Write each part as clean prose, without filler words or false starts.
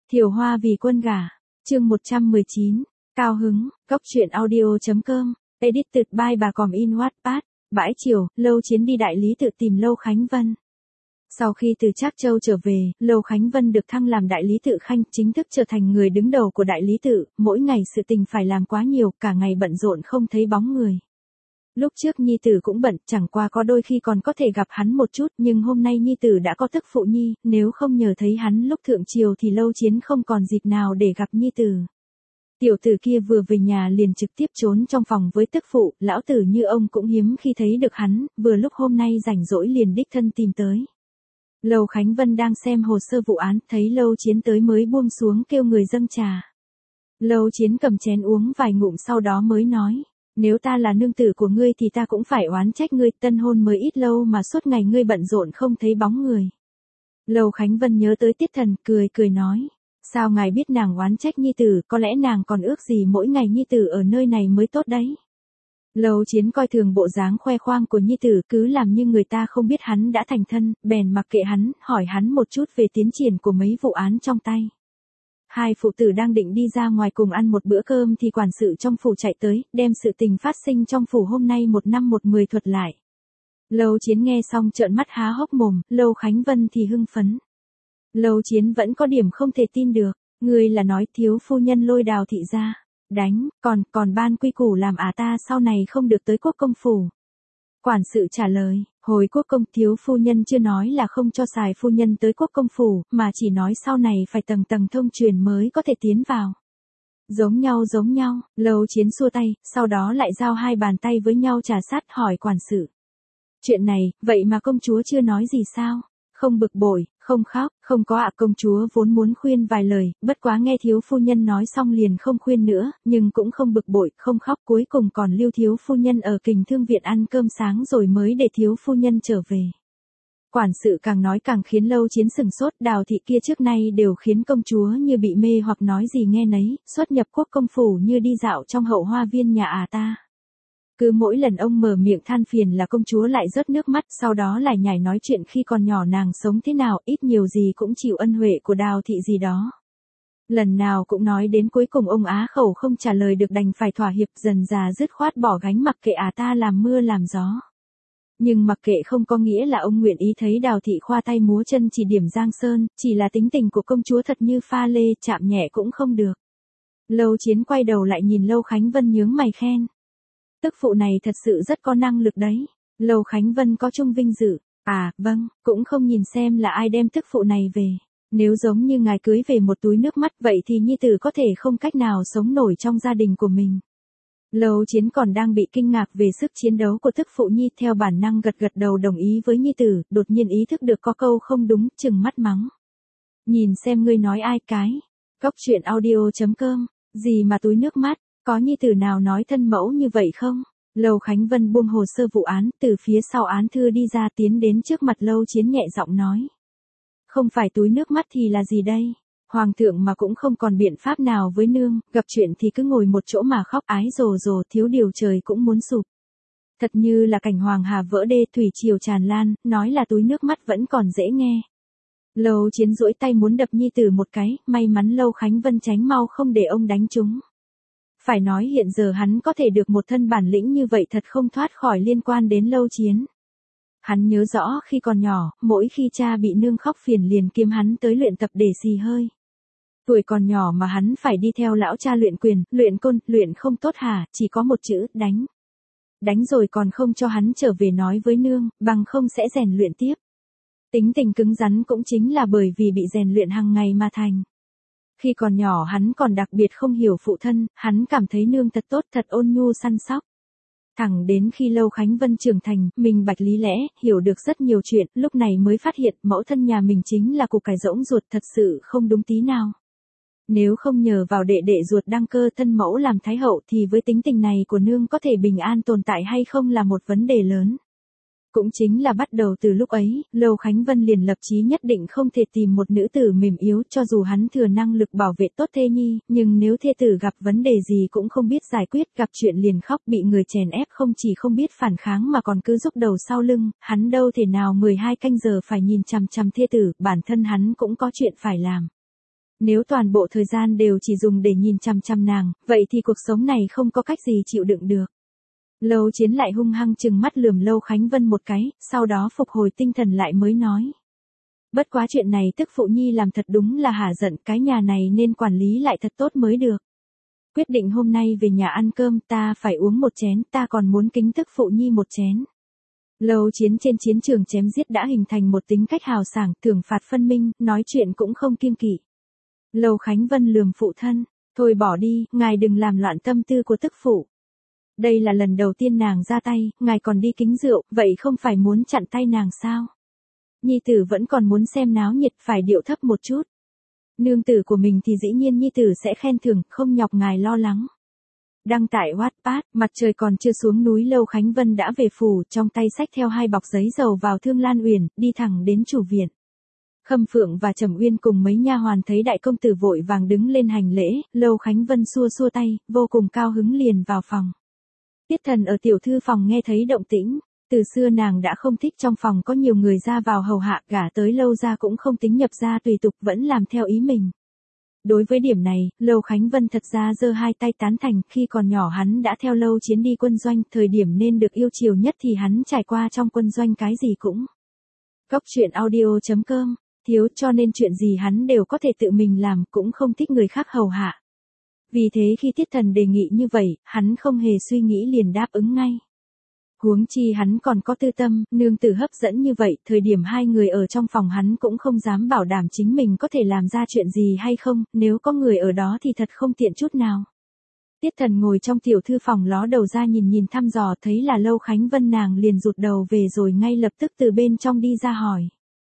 Thiều Hoa vì quân gả, chương 119, cao hứng, góc truyện audio.com, edited by bà Còm in Wattpad, bãi chiều, Lâu Chiến đi đại lý tự tìm Lâu Khánh Vân. Sau khi từ Trác Châu trở về, Lâu Khánh Vân được thăng làm đại lý tự khanh, chính thức trở thành người đứng đầu của đại lý tự, mỗi ngày sự tình phải làm quá nhiều, cả ngày bận rộn không thấy bóng người. Lúc trước nhi tử cũng bận, chẳng qua có đôi khi còn có thể gặp hắn một chút, nhưng hôm nay nhi tử đã có tức phụ nhi, nếu không nhờ thấy hắn lúc thượng triều thì Lâu Chiến không còn dịp nào để gặp nhi tử. Tiểu tử kia vừa về nhà liền trực tiếp trốn trong phòng với tức phụ, lão tử như ông cũng hiếm khi thấy được hắn, vừa lúc hôm nay rảnh rỗi liền đích thân tìm tới. Lâu Khánh Vân đang xem hồ sơ vụ án, thấy Lâu Chiến tới mới buông xuống kêu người dâng trà. Lâu Chiến cầm chén uống vài ngụm sau đó mới nói. Nếu ta là nương tử của ngươi thì ta cũng phải oán trách ngươi, tân hôn mới ít lâu mà suốt ngày ngươi bận rộn không thấy bóng người. Lâu Khánh Vân nhớ tới Tiết Thần, cười nói. Sao ngài biết nàng oán trách nhi tử, có lẽ nàng còn ước gì mỗi ngày nhi tử ở nơi này mới tốt đấy. Lâu Chiến coi thường bộ dáng khoe khoang của nhi tử, cứ làm như người ta không biết hắn đã thành thân, bèn mặc kệ hắn, hỏi hắn một chút về tiến triển của mấy vụ án trong tay. Hai phụ tử đang định đi ra ngoài cùng ăn một bữa cơm thì quản sự trong phủ chạy tới, đem sự tình phát sinh trong phủ hôm nay 1/10 thuật lại. Lâu Chiến nghe xong trợn mắt há hốc mồm, Lâu Khánh Vân thì hưng phấn. Lâu Chiến vẫn có điểm không thể tin được, ngươi là nói thiếu phu nhân lôi Đào thị ra, đánh, còn ban quy củ làm ta sau này không được tới quốc công phủ. Quản sự trả lời, hồi quốc công thiếu phu nhân chưa nói là không cho xài phu nhân tới quốc công phủ, mà chỉ nói sau này phải tầng tầng thông truyền mới có thể tiến vào. Giống nhau, Lâu Chiến xua tay, sau đó lại giao hai bàn tay với nhau trà sát hỏi quản sự. Chuyện này, vậy mà công chúa chưa nói gì sao? Không bực bội, không khóc, không có công chúa vốn muốn khuyên vài lời, bất quá nghe thiếu phu nhân nói xong liền không khuyên nữa, nhưng cũng không bực bội, không khóc, cuối cùng còn lưu thiếu phu nhân ở Kình Thương viện ăn cơm sáng rồi mới để thiếu phu nhân trở về. Quản sự càng nói càng khiến Lâu Chiến sừng sốt, Đào thị kia trước nay đều khiến công chúa như bị mê hoặc nói gì nghe nấy, xuất nhập quốc công phủ như đi dạo trong hậu hoa viên nhà ta. Cứ mỗi lần ông mở miệng than phiền là công chúa lại rớt nước mắt, sau đó lại nhảy nói chuyện khi còn nhỏ nàng sống thế nào, ít nhiều gì cũng chịu ân huệ của Đào thị gì đó. Lần nào cũng nói đến cuối cùng ông á khẩu không trả lời được đành phải thỏa hiệp, dần dà dứt khoát bỏ gánh mặc kệ ta làm mưa làm gió. Nhưng mặc kệ không có nghĩa là ông nguyện ý thấy Đào thị khoa tay múa chân chỉ điểm Giang Sơn, chỉ là tính tình của công chúa thật như pha lê, chạm nhẹ cũng không được. Lâu Chiến quay đầu lại nhìn Lâu Khánh Vân nhướng mày khen. Tức phụ này thật sự rất có năng lực đấy. Lâu Khánh Vân có chung vinh dự. Vâng, cũng không nhìn xem là ai đem tức phụ này về. Nếu giống như ngài cưới về một túi nước mắt vậy thì nhi tử có thể không cách nào sống nổi trong gia đình của mình. Lâu Chiến còn đang bị kinh ngạc về sức chiến đấu của tức phụ nhi, theo bản năng gật đầu đồng ý với nhi tử, đột nhiên ý thức được có câu không đúng, chừng mắt mắng. Nhìn xem ngươi nói ai cái. Góc truyện audio.com, gì mà túi nước mắt. Có nhi tử nào nói thân mẫu như vậy không? Lâu Khánh Vân buông hồ sơ vụ án, từ phía sau án thư đi ra tiến đến trước mặt Lâu Chiến nhẹ giọng nói. Không phải túi nước mắt thì là gì đây? Hoàng thượng mà cũng không còn biện pháp nào với nương, gặp chuyện thì cứ ngồi một chỗ mà khóc ái rồ, thiếu điều trời cũng muốn sụp. Thật như là cảnh hoàng hà vỡ đê, thủy triều tràn lan, nói là túi nước mắt vẫn còn dễ nghe. Lâu Chiến duỗi tay muốn đập nhi tử một cái, may mắn Lâu Khánh Vân tránh mau không để ông đánh trúng. Phải nói hiện giờ hắn có thể được một thân bản lĩnh như vậy thật không thoát khỏi liên quan đến Lâu Chiến. Hắn nhớ rõ khi còn nhỏ, mỗi khi cha bị nương khóc phiền liền kiếm hắn tới luyện tập để xì hơi. Tuổi còn nhỏ mà hắn phải đi theo lão cha luyện quyền, luyện côn, luyện không tốt hả, chỉ có một chữ, đánh. Đánh rồi còn không cho hắn trở về nói với nương, bằng không sẽ rèn luyện tiếp. Tính tình cứng rắn cũng chính là bởi vì bị rèn luyện hàng ngày mà thành. Khi còn nhỏ hắn còn đặc biệt không hiểu phụ thân, hắn cảm thấy nương thật tốt, thật ôn nhu săn sóc. Thẳng đến khi Lâu Khánh Vân trưởng thành, mình bạch lý lẽ, hiểu được rất nhiều chuyện, lúc này mới phát hiện mẫu thân nhà mình chính là củ cải rỗng ruột, thật sự không đúng tí nào. Nếu không nhờ vào đệ ruột đăng cơ thân mẫu làm thái hậu thì với tính tình này của nương có thể bình an tồn tại hay không là một vấn đề lớn. Cũng chính là bắt đầu từ lúc ấy, Lâu Khánh Vân liền lập chí nhất định không thể tìm một nữ tử mềm yếu, cho dù hắn thừa năng lực bảo vệ tốt thê nhi, nhưng nếu thê tử gặp vấn đề gì cũng không biết giải quyết, gặp chuyện liền khóc, bị người chèn ép không chỉ không biết phản kháng mà còn cứ rúc đầu sau lưng, hắn đâu thể nào 12 canh giờ phải nhìn chằm chằm thê tử, bản thân hắn cũng có chuyện phải làm. Nếu toàn bộ thời gian đều chỉ dùng để nhìn chằm chằm nàng, vậy thì cuộc sống này không có cách gì chịu đựng được. Lâu Chiến lại hung hăng chừng mắt lườm Lâu Khánh Vân một cái, sau đó phục hồi tinh thần lại mới nói. Bất quá chuyện này tức phụ nhi làm thật đúng là hả giận, cái nhà này nên quản lý lại thật tốt mới được. Quyết định hôm nay về nhà ăn cơm, ta phải uống một chén, ta còn muốn kính tức phụ nhi một chén. Lâu Chiến trên chiến trường chém giết đã hình thành một tính cách hào sảng, thưởng phạt phân minh, nói chuyện cũng không kiêng kỵ. Lâu Khánh Vân lườm phụ thân, thôi bỏ đi, ngài đừng làm loạn tâm tư của tức phụ. Đây là lần đầu tiên nàng ra tay, ngài còn đi kính rượu, vậy không phải muốn chặn tay nàng sao? Nhi tử vẫn còn muốn xem náo nhiệt, phải điệu thấp một chút. Nương tử của mình thì dĩ nhiên nhi tử sẽ khen thưởng, không nhọc ngài lo lắng. Đăng tải Wattpad, mặt trời còn chưa xuống núi Lâu Khánh Vân đã về phủ, trong tay xách theo 2 bọc giấy dầu vào Thương Lan Uyển, đi thẳng đến chủ viện. Khâm Phượng và Trầm Uyên cùng mấy nha hoàn thấy đại công tử vội vàng đứng lên hành lễ, Lâu Khánh Vân xua xua tay, vô cùng cao hứng liền vào phòng. Tiết Thần ở tiểu thư phòng nghe thấy động tĩnh, từ xưa nàng đã không thích trong phòng có nhiều người ra vào hầu hạ, gả tới Lâu gia cũng không tính nhập gia tùy tục, vẫn làm theo ý mình. Đối với điểm này, Lâu Khánh Vân thật ra giơ 2 tay tán thành, khi còn nhỏ hắn đã theo Lâu Chiến đi quân doanh, thời điểm nên được yêu chiều nhất thì hắn trải qua trong quân doanh cái gì cũng. Góc truyện audio.com, thiếu cho nên chuyện gì hắn đều có thể tự mình làm, cũng không thích người khác hầu hạ. Vì thế khi Tiết Thần đề nghị như vậy, hắn không hề suy nghĩ liền đáp ứng ngay. Huống chi hắn còn có tư tâm, nương tử hấp dẫn như vậy, thời điểm 2 người ở trong phòng hắn cũng không dám bảo đảm chính mình có thể làm ra chuyện gì hay không, nếu có người ở đó thì thật không tiện chút nào. Tiết Thần ngồi trong tiểu thư phòng ló đầu ra nhìn thăm dò, thấy là Lâu Khánh Vân, nàng liền rụt đầu về rồi ngay lập tức từ bên trong đi ra hỏi.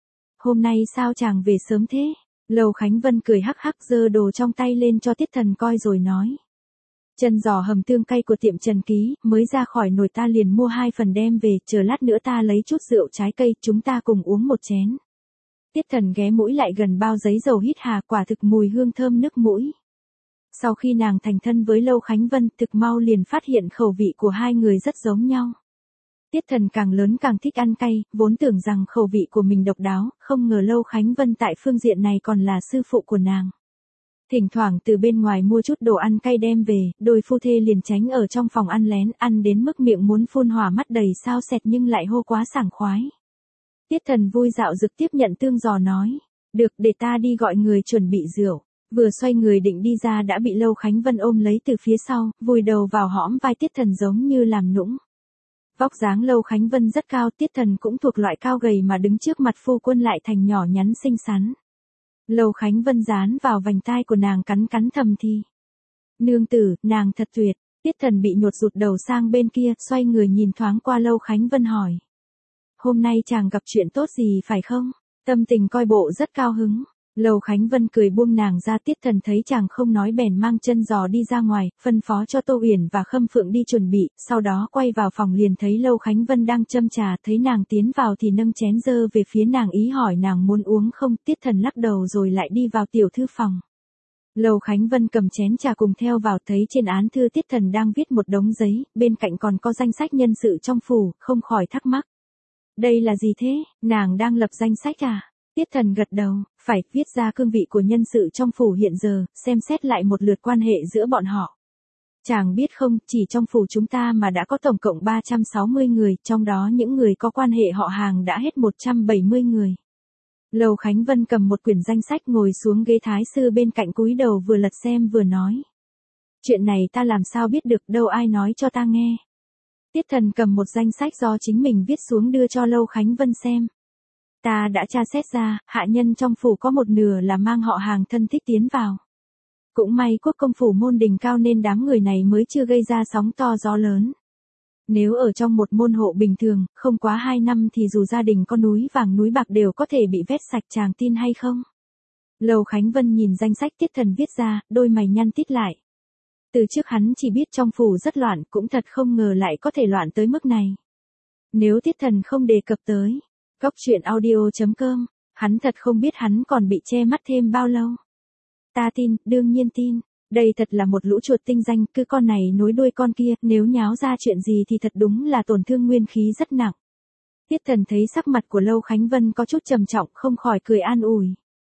Hôm nay sao chàng về sớm thế? Lâu Khánh Vân cười hắc hắc giơ đồ trong tay lên cho Tiết Thần coi rồi nói. Chân giò hầm tương cay của tiệm Trần Ký, mới ra khỏi nồi ta liền mua 2 phần đem về, chờ lát nữa ta lấy chút rượu trái cây, chúng ta cùng uống một chén. Tiết Thần ghé mũi lại gần bao giấy dầu hít hà, quả thực mùi hương thơm nức mũi. Sau khi nàng thành thân với Lâu Khánh Vân, thực mau liền phát hiện khẩu vị của 2 người rất giống nhau. Tiết Thần càng lớn càng thích ăn cay, vốn tưởng rằng khẩu vị của mình độc đáo, không ngờ Lâu Khánh Vân tại phương diện này còn là sư phụ của nàng. Thỉnh thoảng từ bên ngoài mua chút đồ ăn cay đem về, đôi phu thê liền tránh ở trong phòng ăn lén, ăn đến mức miệng muốn phun hỏa mắt đầy sao sẹt nhưng lại hô quá sảng khoái. Tiết Thần vui dạo dực tiếp nhận tương giò nói, được, để ta đi gọi người chuẩn bị rượu. Vừa xoay người định đi ra đã bị Lâu Khánh Vân ôm lấy từ phía sau, vùi đầu vào hõm vai Tiết Thần giống như làm nũng. Vóc dáng Lâu Khánh Vân rất cao, Tiết Thần cũng thuộc loại cao gầy mà đứng trước mặt phu quân lại thành nhỏ nhắn xinh xắn. Lâu Khánh Vân dán vào vành tai của nàng cắn thầm thì. Nương tử, nàng thật tuyệt. Tiết Thần bị nhột rụt đầu sang bên kia, xoay người nhìn thoáng qua Lâu Khánh Vân hỏi. Hôm nay chàng gặp chuyện tốt gì phải không? Tâm tình coi bộ rất cao hứng. Lâu Khánh Vân cười buông nàng ra, Tiết Thần thấy chàng không nói bèn mang chân giò đi ra ngoài, phân phó cho Tô Uyển và Khâm Phượng đi chuẩn bị, sau đó quay vào phòng liền thấy Lâu Khánh Vân đang châm trà, thấy nàng tiến vào thì nâng chén dơ về phía nàng ý hỏi nàng muốn uống không, Tiết Thần lắc đầu rồi lại đi vào tiểu thư phòng. Lâu Khánh Vân cầm chén trà cùng theo vào, thấy trên án thư Tiết Thần đang viết một đống giấy, bên cạnh còn có danh sách nhân sự trong phủ, không khỏi thắc mắc. Đây là gì thế, nàng đang lập danh sách à? Tiết Thần gật đầu, phải, viết ra cương vị của nhân sự trong phủ hiện giờ, xem xét lại một lượt quan hệ giữa bọn họ. Chàng biết không, chỉ trong phủ chúng ta mà đã có tổng cộng 360 người, trong đó những người có quan hệ họ hàng đã hết 170 người. Lâu Khánh Vân cầm một quyển danh sách ngồi xuống ghế thái sư bên cạnh cúi đầu vừa lật xem vừa nói. Chuyện này ta làm sao biết được, đâu ai nói cho ta nghe. Tiết Thần cầm một danh sách do chính mình viết xuống đưa cho Lâu Khánh Vân xem. Ta đã tra xét ra, hạ nhân trong phủ có một nửa là mang họ hàng thân thích tiến vào. Cũng may quốc công phủ môn đình cao nên đám người này mới chưa gây ra sóng to gió lớn. Nếu ở trong một môn hộ bình thường, không quá 2 năm thì dù gia đình có núi vàng núi bạc đều có thể bị vét sạch, chàng tin hay không? Lâu Khánh Vân nhìn danh sách Tiết Thần viết ra, đôi mày nhăn tít lại. Từ trước hắn chỉ biết trong phủ rất loạn, cũng thật không ngờ lại có thể loạn tới mức này. Nếu Tiết Thần không đề cập tới Góc truyện audio.com, hắn thật không biết hắn còn bị che mắt thêm bao lâu. Ta tin, đương nhiên tin. Đây thật là một lũ chuột tinh danh, cứ con này nối đuôi con kia, nếu nháo ra chuyện gì thì thật đúng là tổn thương nguyên khí rất nặng. Tiết Thần thấy sắc mặt của Lâu Khánh Vân có chút trầm trọng, không khỏi cười an ủi.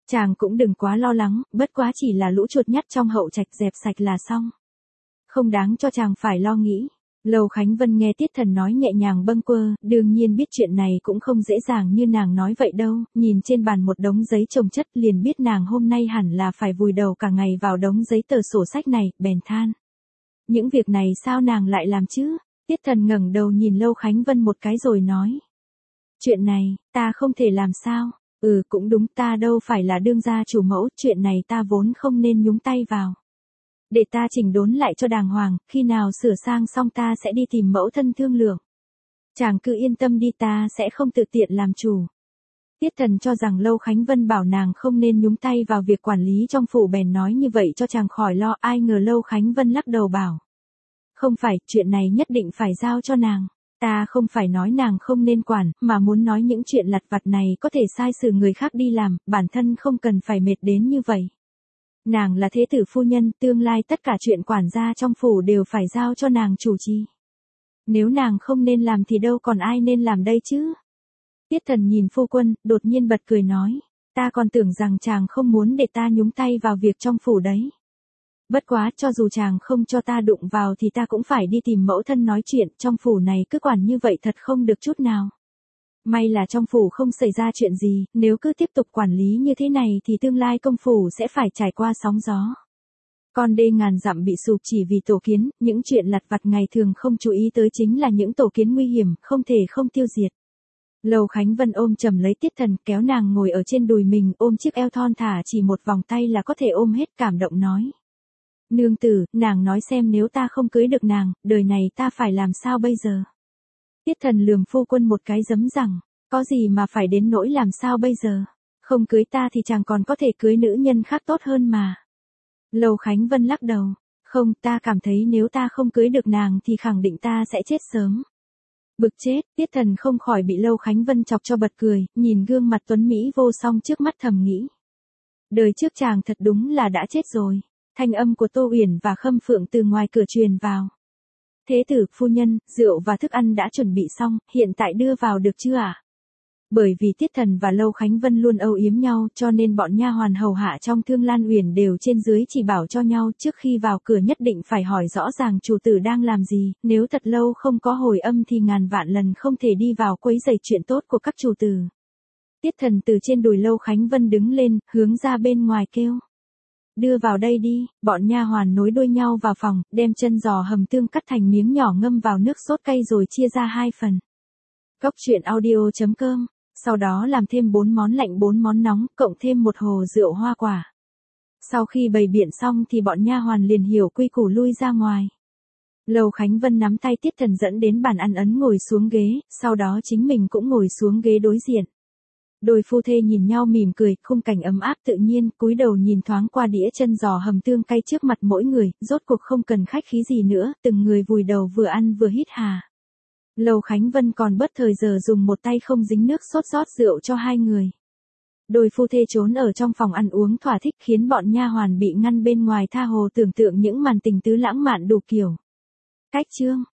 Chàng cũng đừng quá lo lắng, bất quá chỉ là lũ chuột nhắt trong hậu trạch dẹp sạch là xong. Không đáng cho chàng phải lo nghĩ. Lâu Khánh Vân nghe Tiết Thần nói nhẹ nhàng bâng quơ, đương nhiên biết chuyện này cũng không dễ dàng như nàng nói vậy đâu, nhìn trên bàn một đống giấy chồng chất liền biết nàng hôm nay hẳn là phải vùi đầu cả ngày vào đống giấy tờ sổ sách này, bèn than. Những việc này sao nàng lại làm chứ? Tiết Thần ngẩng đầu nhìn Lâu Khánh Vân một cái rồi nói. Chuyện này, ta không thể làm sao, cũng đúng, ta đâu phải là đương gia chủ mẫu, chuyện này ta vốn không nên nhúng tay vào. Để ta chỉnh đốn lại cho đàng hoàng, khi nào sửa sang xong ta sẽ đi tìm mẫu thân thương lượng. Chàng cứ yên tâm đi, ta sẽ không tự tiện làm chủ. Tiết Thần cho rằng Lâu Khánh Vân bảo nàng không nên nhúng tay vào việc quản lý trong phủ bèn nói như vậy cho chàng khỏi lo, ai ngờ Lâu Khánh Vân lắc đầu bảo. Không phải, chuyện này nhất định phải giao cho nàng. Ta không phải nói nàng không nên quản, mà muốn nói những chuyện lặt vặt này có thể sai sử người khác đi làm, bản thân không cần phải mệt đến như vậy. Nàng là thế tử phu nhân, tương lai tất cả chuyện quản gia trong phủ đều phải giao cho nàng chủ trì. Nếu nàng không nên làm thì đâu còn ai nên làm đây chứ? Tiết Thần nhìn phu quân, đột nhiên bật cười nói, ta còn tưởng rằng chàng không muốn để ta nhúng tay vào việc trong phủ đấy. Bất quá, cho dù chàng không cho ta đụng vào thì ta cũng phải đi tìm mẫu thân nói chuyện, trong phủ này cứ quản như vậy thật không được chút nào. May là trong phủ không xảy ra chuyện gì, nếu cứ tiếp tục quản lý như thế này thì tương lai công phủ sẽ phải trải qua sóng gió. Con đê ngàn dặm bị sụp chỉ vì tổ kiến, những chuyện lặt vặt ngày thường không chú ý tới chính là những tổ kiến nguy hiểm, không thể không tiêu diệt. Lâu Khánh Vân ôm chầm lấy Tiết Thần, kéo nàng ngồi ở trên đùi mình, ôm chiếc eo thon thả chỉ một vòng tay là có thể ôm hết, cảm động nói. Nương tử, nàng nói xem nếu ta không cưới được nàng, đời này ta phải làm sao bây giờ? Tiết Thần lườm phu quân một cái giấm rằng, có gì mà phải đến nỗi làm sao bây giờ? Không cưới ta thì chàng còn có thể cưới nữ nhân khác tốt hơn mà. Lâu Khánh Vân lắc đầu, không, ta cảm thấy nếu ta không cưới được nàng thì khẳng định ta sẽ chết sớm. Bực chết, Tiết Thần không khỏi bị Lâu Khánh Vân chọc cho bật cười, nhìn gương mặt tuấn Mỹ vô song trước mắt thầm nghĩ. Đời trước chàng thật đúng là đã chết rồi. Thanh âm của Tô Uyển và Khâm Phượng từ ngoài cửa truyền vào. Thế tử, phu nhân, rượu và thức ăn đã chuẩn bị xong, hiện tại đưa vào được chưa ạ? Bởi vì Tiết Thần và Lâu Khánh Vân luôn âu yếm nhau cho nên bọn nha hoàn hầu hạ trong Thương Lan Uyển đều trên dưới chỉ bảo cho nhau trước khi vào cửa nhất định phải hỏi rõ ràng chủ tử đang làm gì, nếu thật lâu không có hồi âm thì ngàn vạn lần không thể đi vào quấy rầy chuyện tốt của các chủ tử. Tiết Thần từ trên đùi Lâu Khánh Vân đứng lên, hướng ra bên ngoài kêu. Đưa vào đây đi, bọn nha hoàn nối đuôi nhau vào phòng, đem chân giò hầm tương cắt thành miếng nhỏ ngâm vào nước sốt cay rồi chia ra 2 phần. Cốc truyện audio.com, sau đó làm thêm 4 món lạnh 4 món nóng, cộng thêm 1 hồ rượu hoa quả. Sau khi bày biện xong thì bọn nha hoàn liền hiểu quy củ lui ra ngoài. Lâu Khánh Vân nắm tay Tiết Thần dẫn đến bàn ăn ấn ngồi xuống ghế, sau đó chính mình cũng ngồi xuống ghế đối diện. Đôi phu thê nhìn nhau mỉm cười, khung cảnh ấm áp tự nhiên, cúi đầu nhìn thoáng qua đĩa chân giò hầm tương cay trước mặt mỗi người, rốt cuộc không cần khách khí gì nữa, từng người vùi đầu vừa ăn vừa hít hà. Lâu Khánh Vân còn bất thời giờ dùng một tay không dính nước sốt rót rượu cho 2 người. Đôi phu thê trốn ở trong phòng ăn uống thỏa thích khiến bọn nha hoàn bị ngăn bên ngoài tha hồ tưởng tượng những màn tình tứ lãng mạn đủ kiểu. Cách chương